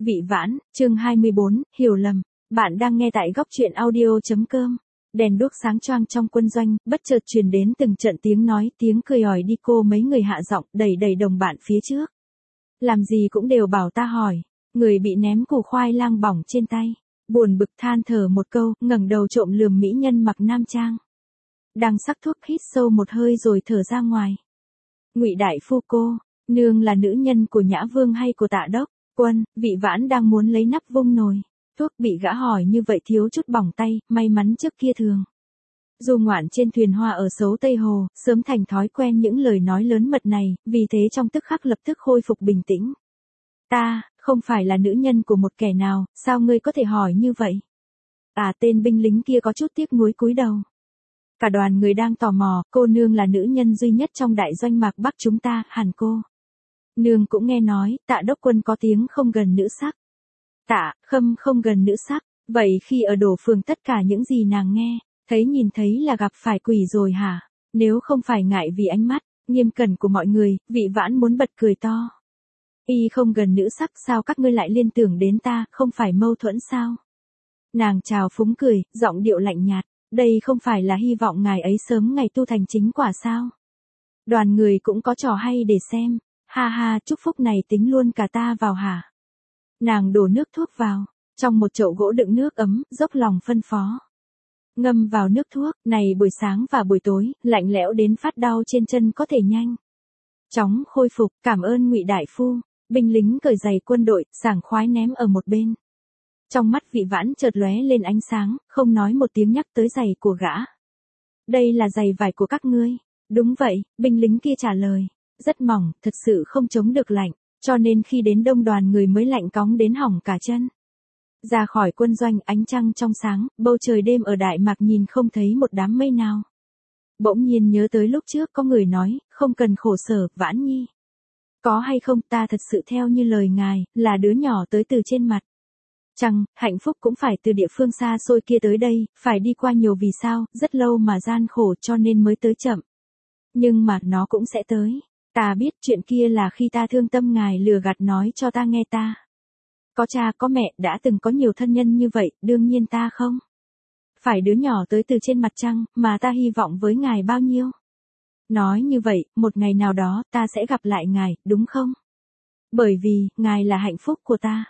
Vị Vãn, chương 24, hiểu lầm. Bạn đang nghe tại góc truyện audio.com. Đèn đuốc sáng choang trong quân doanh, bất chợt truyền đến từng trận tiếng nói, tiếng cười ỏi đi cô mấy người hạ giọng, đẩy đồng bạn phía trước. Làm gì cũng đều bảo ta hỏi. Người bị ném củ khoai lang bỏng trên tay. Buồn bực than thở một câu, ngẩng đầu trộm lườm mỹ nhân mặc nam trang. Đang sắc thuốc hít sâu một hơi rồi thở ra ngoài. Ngụy đại phu cô, nương là nữ nhân của Nhã Vương hay của Tạ Đốc? Quân, Vị Vãn đang muốn lấy nắp vung nồi. Thuốc bị gã hỏi như vậy thiếu chút bỏng tay, may mắn trước kia thường. Du ngoạn trên thuyền hoa ở Sấu Tây Hồ, sớm thành thói quen những lời nói lớn mật này, vì thế trong tức khắc lập tức khôi phục bình tĩnh. Ta, không phải là nữ nhân của một kẻ nào, sao ngươi có thể hỏi như vậy? Tên binh lính kia có chút tiếc nuối cúi đầu. Cả đoàn người đang tò mò, cô nương là nữ nhân duy nhất trong đại doanh mạc Bắc chúng ta, hẳn cô. Nương cũng nghe nói, Tạ Đốc Quân có tiếng không gần nữ sắc. Tạ Khâm không gần nữ sắc, vậy khi ở Đổ Phường tất cả những gì nàng nghe, nhìn thấy là gặp phải quỷ rồi hả? Nếu không phải ngại vì ánh mắt nghiêm cẩn của mọi người, Vị Vãn muốn bật cười to. Y không gần nữ sắc sao các ngươi lại liên tưởng đến ta, không phải mâu thuẫn sao? Nàng chào phúng cười, giọng điệu lạnh nhạt, đây không phải là hy vọng ngài ấy sớm ngày tu thành chính quả sao? Đoàn người cũng có trò hay để xem. Ha ha, chúc phúc này tính luôn cả ta vào hả? Nàng đổ nước thuốc vào, trong một chậu gỗ đựng nước ấm, dốc lòng phân phó. Ngâm vào nước thuốc, này buổi sáng và buổi tối, lạnh lẽo đến phát đau trên chân có thể nhanh chóng khôi phục, cảm ơn Ngụy đại phu. Binh lính cởi giày quân đội, sảng khoái ném ở một bên. Trong mắt Vị Vãn chợt lóe lên ánh sáng, không nói một tiếng nhắc tới giày của gã. Đây là giày vải của các ngươi. Đúng vậy, binh lính kia trả lời. Rất mỏng, thật sự không chống được lạnh, cho nên khi đến đông đoàn người mới lạnh cóng đến hỏng cả chân. Ra khỏi quân doanh, ánh trăng trong sáng, bầu trời đêm ở Đại Mạc nhìn không thấy một đám mây nào. Bỗng nhiên nhớ tới lúc trước có người nói, không cần khổ sở, Vãn Nhi. Có hay không, ta thật sự theo như lời ngài, là đứa nhỏ tới từ trên mặt trăng, hạnh phúc cũng phải từ địa phương xa xôi kia tới đây, phải đi qua nhiều vì sao, rất lâu mà gian khổ cho nên mới tới chậm. Nhưng mà nó cũng sẽ tới. Ta biết chuyện kia là khi ta thương tâm ngài lừa gạt nói cho ta nghe ta. Có cha có mẹ đã từng có nhiều thân nhân như vậy, đương nhiên ta không phải đứa nhỏ tới từ trên mặt trăng, mà ta hy vọng với ngài bao nhiêu. Nói như vậy, một ngày nào đó ta sẽ gặp lại ngài, đúng không? Bởi vì, ngài là hạnh phúc của ta.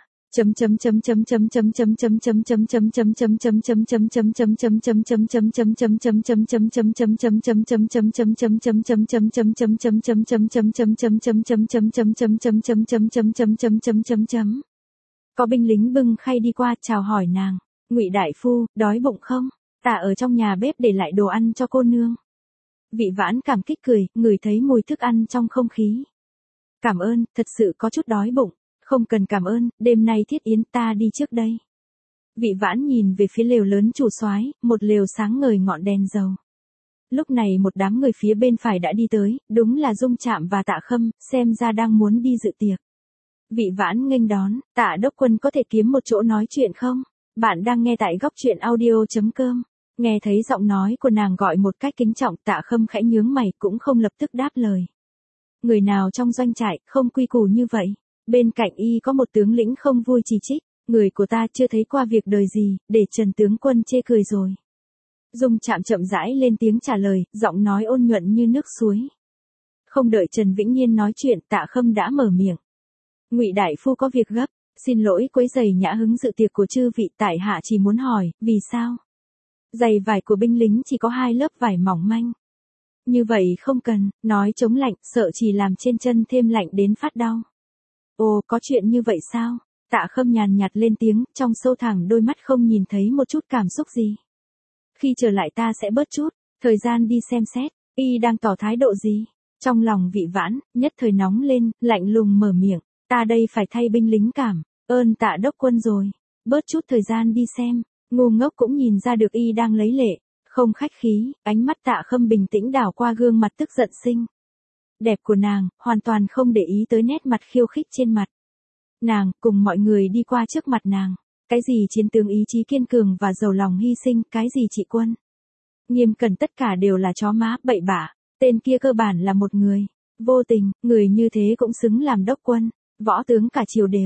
Có binh lính bưng khay đi qua chào hỏi nàng. Ngụy đại phu, đói bụng không? Ta ở trong nhà bếp để lại đồ ăn cho cô nương. Vị Vãn cảm kích cười, ngửi thấy mùi thức ăn trong không khí. Cảm ơn, thật sự có chút đói bụng. Không cần cảm ơn, đêm nay Thiết Yến ta đi trước đây. Vị Vãn nhìn về phía lều lớn chủ soái, một lều sáng ngời ngọn đèn dầu. Lúc này một đám người phía bên phải đã đi tới, đúng là Dung Trạm và Tạ Khâm, xem ra đang muốn đi dự tiệc. Vị Vãn nghênh đón, Tạ Đốc Quân có thể kiếm một chỗ nói chuyện không? Bạn đang nghe tại góc truyện audio.com. Nghe thấy giọng nói của nàng gọi một cách kính trọng, Tạ Khâm khẽ nhướng mày cũng không lập tức đáp lời. Người nào trong doanh trại không quy củ như vậy? Bên cạnh y có một tướng lĩnh không vui chỉ trích, người của ta chưa thấy qua việc đời gì, để Trần tướng quân chê cười rồi. Dung Trạm chậm rãi lên tiếng trả lời, giọng nói ôn nhuận như nước suối. Không đợi Trần Vĩnh Nhiên nói chuyện, Tạ Khâm đã mở miệng. Ngụy đại phu có việc gấp, xin lỗi quấy rầy nhã hứng dự tiệc của chư vị, tại hạ chỉ muốn hỏi, vì sao? Giày vải của binh lính chỉ có 2 lớp vải mỏng manh. Như vậy không cần, nói chống lạnh, sợ chỉ làm trên chân thêm lạnh đến phát đau. Ồ, có chuyện như vậy sao? Tạ Khâm nhàn nhạt lên tiếng, trong sâu thẳm đôi mắt không nhìn thấy một chút cảm xúc gì. Khi trở lại ta sẽ bớt chút thời gian đi xem xét, y đang tỏ thái độ gì? Trong lòng Vị Vãn, nhất thời nóng lên, lạnh lùng mở miệng, ta đây phải thay binh lính cảm ơn Tạ Đốc Quân rồi, bớt chút thời gian đi xem. Ngu ngốc cũng nhìn ra được y đang lấy lệ, không khách khí, ánh mắt Tạ Khâm bình tĩnh đảo qua gương mặt tức giận xinh đẹp của nàng, hoàn toàn không để ý tới nét mặt khiêu khích trên mặt nàng, cùng mọi người đi qua trước mặt nàng. Cái gì chiến tướng ý chí kiên cường và giàu lòng hy sinh, cái gì trị quân nghiêm cẩn, tất cả đều là chó má bậy bạ. Tên kia cơ bản là một người vô tình, người như thế cũng xứng làm đốc quân, võ tướng cả triều đều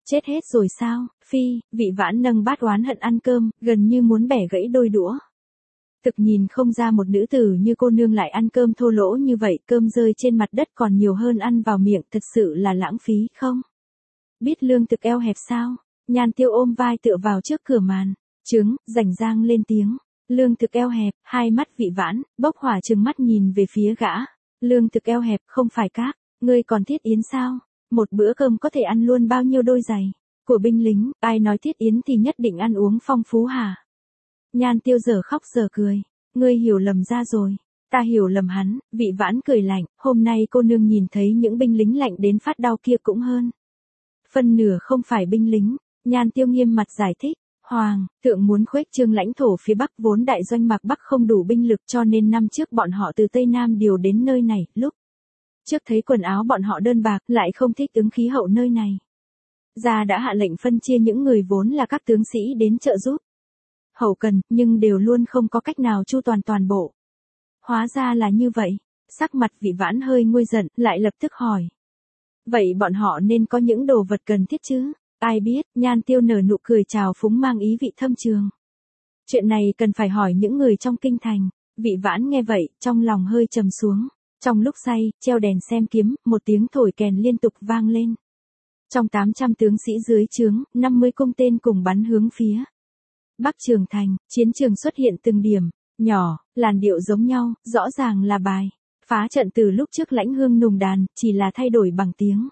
Chết hết rồi sao, Phi, Vị Vãn nâng bát oán hận ăn cơm, gần như muốn bẻ gãy đôi đũa. Thực nhìn không ra một nữ tử như cô nương lại ăn cơm thô lỗ như vậy, cơm rơi trên mặt đất còn nhiều hơn ăn vào miệng, thật sự là lãng phí không? Biết lương thực eo hẹp sao? Nhan Tiêu ôm vai tựa vào trước cửa màn, trứng, rảnh rang lên tiếng. Lương thực eo hẹp, hai mắt Vị Vãn, bốc hỏa trừng mắt nhìn về phía gã. Lương thực eo hẹp không phải các, ngươi còn thiết yến sao? Một bữa cơm có thể ăn luôn bao nhiêu đôi giày của binh lính, ai nói thiết yến thì nhất định ăn uống phong phú hả? Nhan Tiêu giờ khóc giờ cười, ngươi hiểu lầm ra rồi. Ta hiểu lầm hắn, Vị Vãn cười lạnh, hôm nay cô nương nhìn thấy những binh lính lạnh đến phát đau kia cũng hơn. Phân nửa không phải binh lính, Nhan Tiêu nghiêm mặt giải thích. Hoàng thượng muốn khuếch trương lãnh thổ phía Bắc, vốn đại doanh Mạc Bắc không đủ binh lực cho nên năm trước bọn họ từ Tây Nam điều đến nơi này, lúc trước thấy quần áo bọn họ đơn bạc, lại không thích ứng khí hậu nơi này. Gia đã hạ lệnh phân chia những người vốn là các tướng sĩ đến trợ giúp hậu cần, nhưng đều luôn không có cách nào chu toàn toàn bộ. Hóa ra là như vậy, sắc mặt Vị Vãn hơi nguôi giận, lại lập tức hỏi. Vậy bọn họ nên có những đồ vật cần thiết chứ? Ai biết, Nhan Tiêu nở nụ cười trào phúng mang ý vị thâm trường. Chuyện này cần phải hỏi những người trong kinh thành. Vị Vãn nghe vậy, trong lòng hơi trầm xuống. Trong lúc say, treo đèn xem kiếm, một tiếng thổi kèn liên tục vang lên. Trong 800 tướng sĩ dưới trướng, 50 cung tên cùng bắn hướng phía Bắc Trường Thành, chiến trường xuất hiện từng điểm, nhỏ, làn điệu giống nhau, rõ ràng là bài phá trận từ lúc trước Lãnh Hương nùng đàn, chỉ là thay đổi bằng tiếng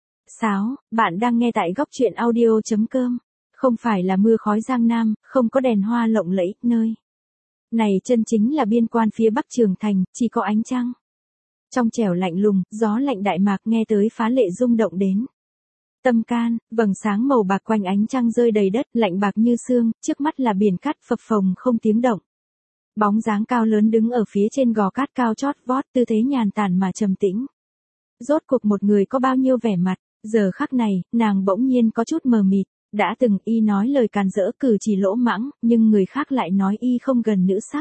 sáo. Bạn đang nghe tại góc truyện audio.com. Không phải là mưa khói Giang Nam, không có đèn hoa lộng lẫy, nơi này chân chính là biên quan phía Bắc Trường Thành, chỉ có ánh trăng. Trong trẻo lạnh lùng, gió lạnh Đại Mạc nghe tới phá lệ rung động đến tâm can, vầng sáng màu bạc quanh ánh trăng rơi đầy đất, lạnh bạc như xương, trước mắt là biển cát phập phồng không tiếng động. Bóng dáng cao lớn đứng ở phía trên gò cát cao chót vót, tư thế nhàn tản mà trầm tĩnh. Rốt cuộc một người có bao nhiêu vẻ mặt, giờ khắc này, nàng bỗng nhiên có chút mờ mịt. Đã từng y nói lời càn rỡ cử chỉ lỗ mãng, nhưng người khác lại nói y không gần nữ sắc.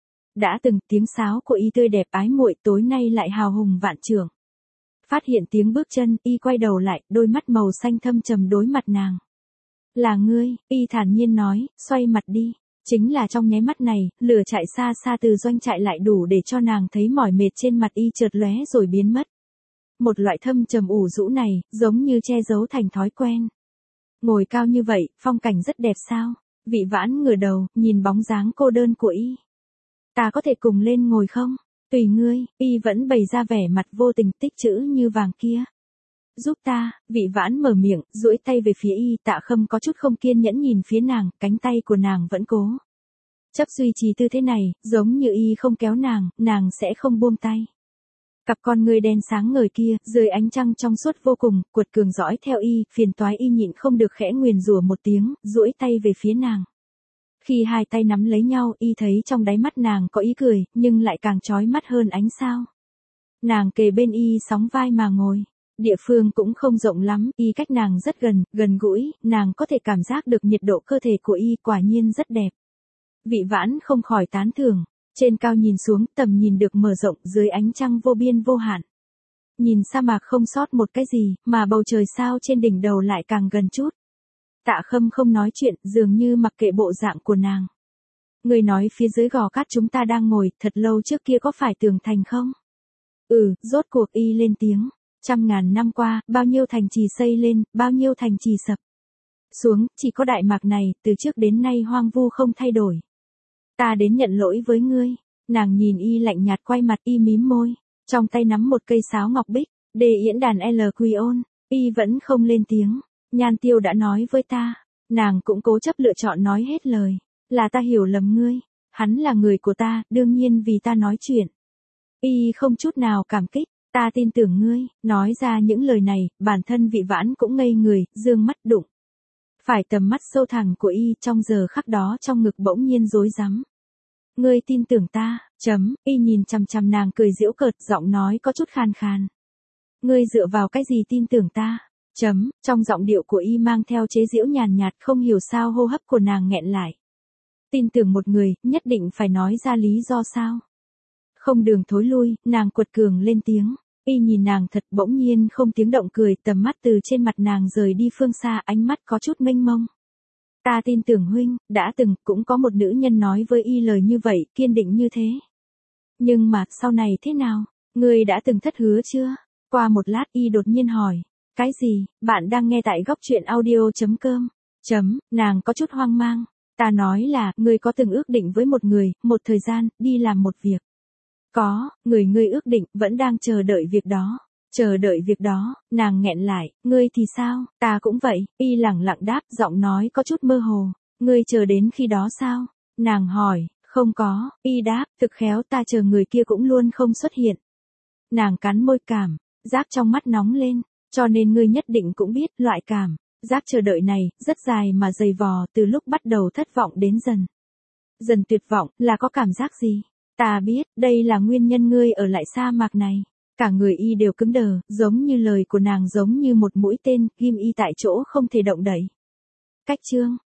Đã từng tiếng sáo của y tươi đẹp ái muội, tối nay lại hào hùng vạn trượng. Phát hiện tiếng bước chân, y quay đầu lại, đôi mắt màu xanh thâm trầm đối mặt nàng. Là ngươi, y thản nhiên nói, xoay mặt đi. Chính là trong nháy mắt này, lửa chạy xa xa từ doanh trại lại đủ để cho nàng thấy mỏi mệt trên mặt y chợt lóe rồi biến mất. Một loại thâm trầm ủ rũ này, giống như che giấu thành thói quen. Ngồi cao như vậy, phong cảnh rất đẹp sao? Vị Vãn ngửa đầu, nhìn bóng dáng cô đơn của y. Ta có thể cùng lên ngồi không? Tùy ngươi, y vẫn bày ra vẻ mặt vô tình, tích chữ như vàng kia. Giúp ta, Vị Vãn mở miệng, duỗi tay về phía y. Tạ Khâm có chút không kiên nhẫn nhìn phía nàng, cánh tay của nàng vẫn cố chấp duy trì tư thế này, giống như y không kéo nàng sẽ không buông tay. Cặp con người đen sáng ngời kia, dưới ánh trăng trong suốt vô cùng, cuột cường dõi theo y, phiền toái y nhịn không được khẽ nguyền rủa một tiếng, duỗi tay về phía nàng. Khi hai tay nắm lấy nhau, y thấy trong đáy mắt nàng có ý cười, nhưng lại càng chói mắt hơn ánh sao. Nàng kề bên y sóng vai mà ngồi. Địa phương cũng không rộng lắm, y cách nàng rất gần, gần gũi, nàng có thể cảm giác được nhiệt độ cơ thể của y, quả nhiên rất đẹp. Vị Vãn không khỏi tán thưởng. Trên cao nhìn xuống, tầm nhìn được mở rộng dưới ánh trăng vô biên vô hạn. Nhìn sa mạc không sót một cái gì, mà bầu trời sao trên đỉnh đầu lại càng gần chút. Tạ Khâm không nói chuyện, dường như mặc kệ bộ dạng của nàng. Người nói phía dưới gò cát chúng ta đang ngồi, thật lâu trước kia có phải tường thành không? Rốt cuộc y lên tiếng. 100.000 năm qua, bao nhiêu thành trì xây lên, bao nhiêu thành trì sập xuống, chỉ có Đại Mạc này, từ trước đến nay hoang vu không thay đổi. Ta đến nhận lỗi với ngươi. Nàng nhìn y lạnh nhạt quay mặt, y mím môi. Trong tay nắm một cây sáo ngọc bích, đề yễn đàn L Quy ôn. Y vẫn không lên tiếng. Nhan Tiêu đã nói với ta. Nàng cũng cố chấp lựa chọn nói hết lời. Là ta hiểu lầm ngươi. Hắn là người của ta, đương nhiên vì ta nói chuyện. Y không chút nào cảm kích. Ta tin tưởng ngươi. Nói ra những lời này, bản thân Vị Vãn cũng ngây người, dương mắt đụng phải tầm mắt sâu thẳm của y, trong giờ khắc đó trong ngực bỗng nhiên rối rắm. Ngươi tin tưởng ta, y nhìn chằm chằm nàng cười giễu cợt, giọng nói có chút khàn khàn. Ngươi dựa vào cái gì tin tưởng ta, trong giọng điệu của y mang theo chế giễu nhàn nhạt, không hiểu sao hô hấp của nàng nghẹn lại. Tin tưởng một người, nhất định phải nói ra lý do sao. Không đường thối lui, nàng quật cường lên tiếng. Y nhìn nàng thật, bỗng nhiên không tiếng động cười, tầm mắt từ trên mặt nàng rời đi phương xa, ánh mắt có chút mênh mông. Ta tin tưởng huynh, đã từng, cũng có một nữ nhân nói với Y lời như vậy, kiên định như thế. Nhưng mà, sau này thế nào? Ngươi đã từng thất hứa chưa? Qua một lát Y đột nhiên hỏi. Cái gì? Bạn đang nghe tại góc truyện audio.com. Nàng có chút hoang mang. Ta nói là, ngươi có từng ước định với một người, một thời gian, đi làm một việc. Có, người ngươi ước định, vẫn đang chờ đợi việc đó. Chờ đợi việc đó, nàng nghẹn lại, ngươi thì sao? Ta cũng vậy, Y lẳng lặng đáp, giọng nói có chút mơ hồ. Ngươi chờ đến khi đó sao? Nàng hỏi, không có, Y đáp, thực khéo ta chờ người kia cũng luôn không xuất hiện. Nàng cắn môi, cảm giác trong mắt nóng lên, cho nên ngươi nhất định cũng biết, loại cảm giác chờ đợi này, rất dài mà dày vò, từ lúc bắt đầu thất vọng đến dần tuyệt vọng, là có cảm giác gì? Ta biết, đây là nguyên nhân ngươi ở lại sa mạc này. Cả người Y đều cứng đờ, giống như lời của nàng giống như một mũi tên, ghim Y tại chỗ không thể động đậy. Cách chương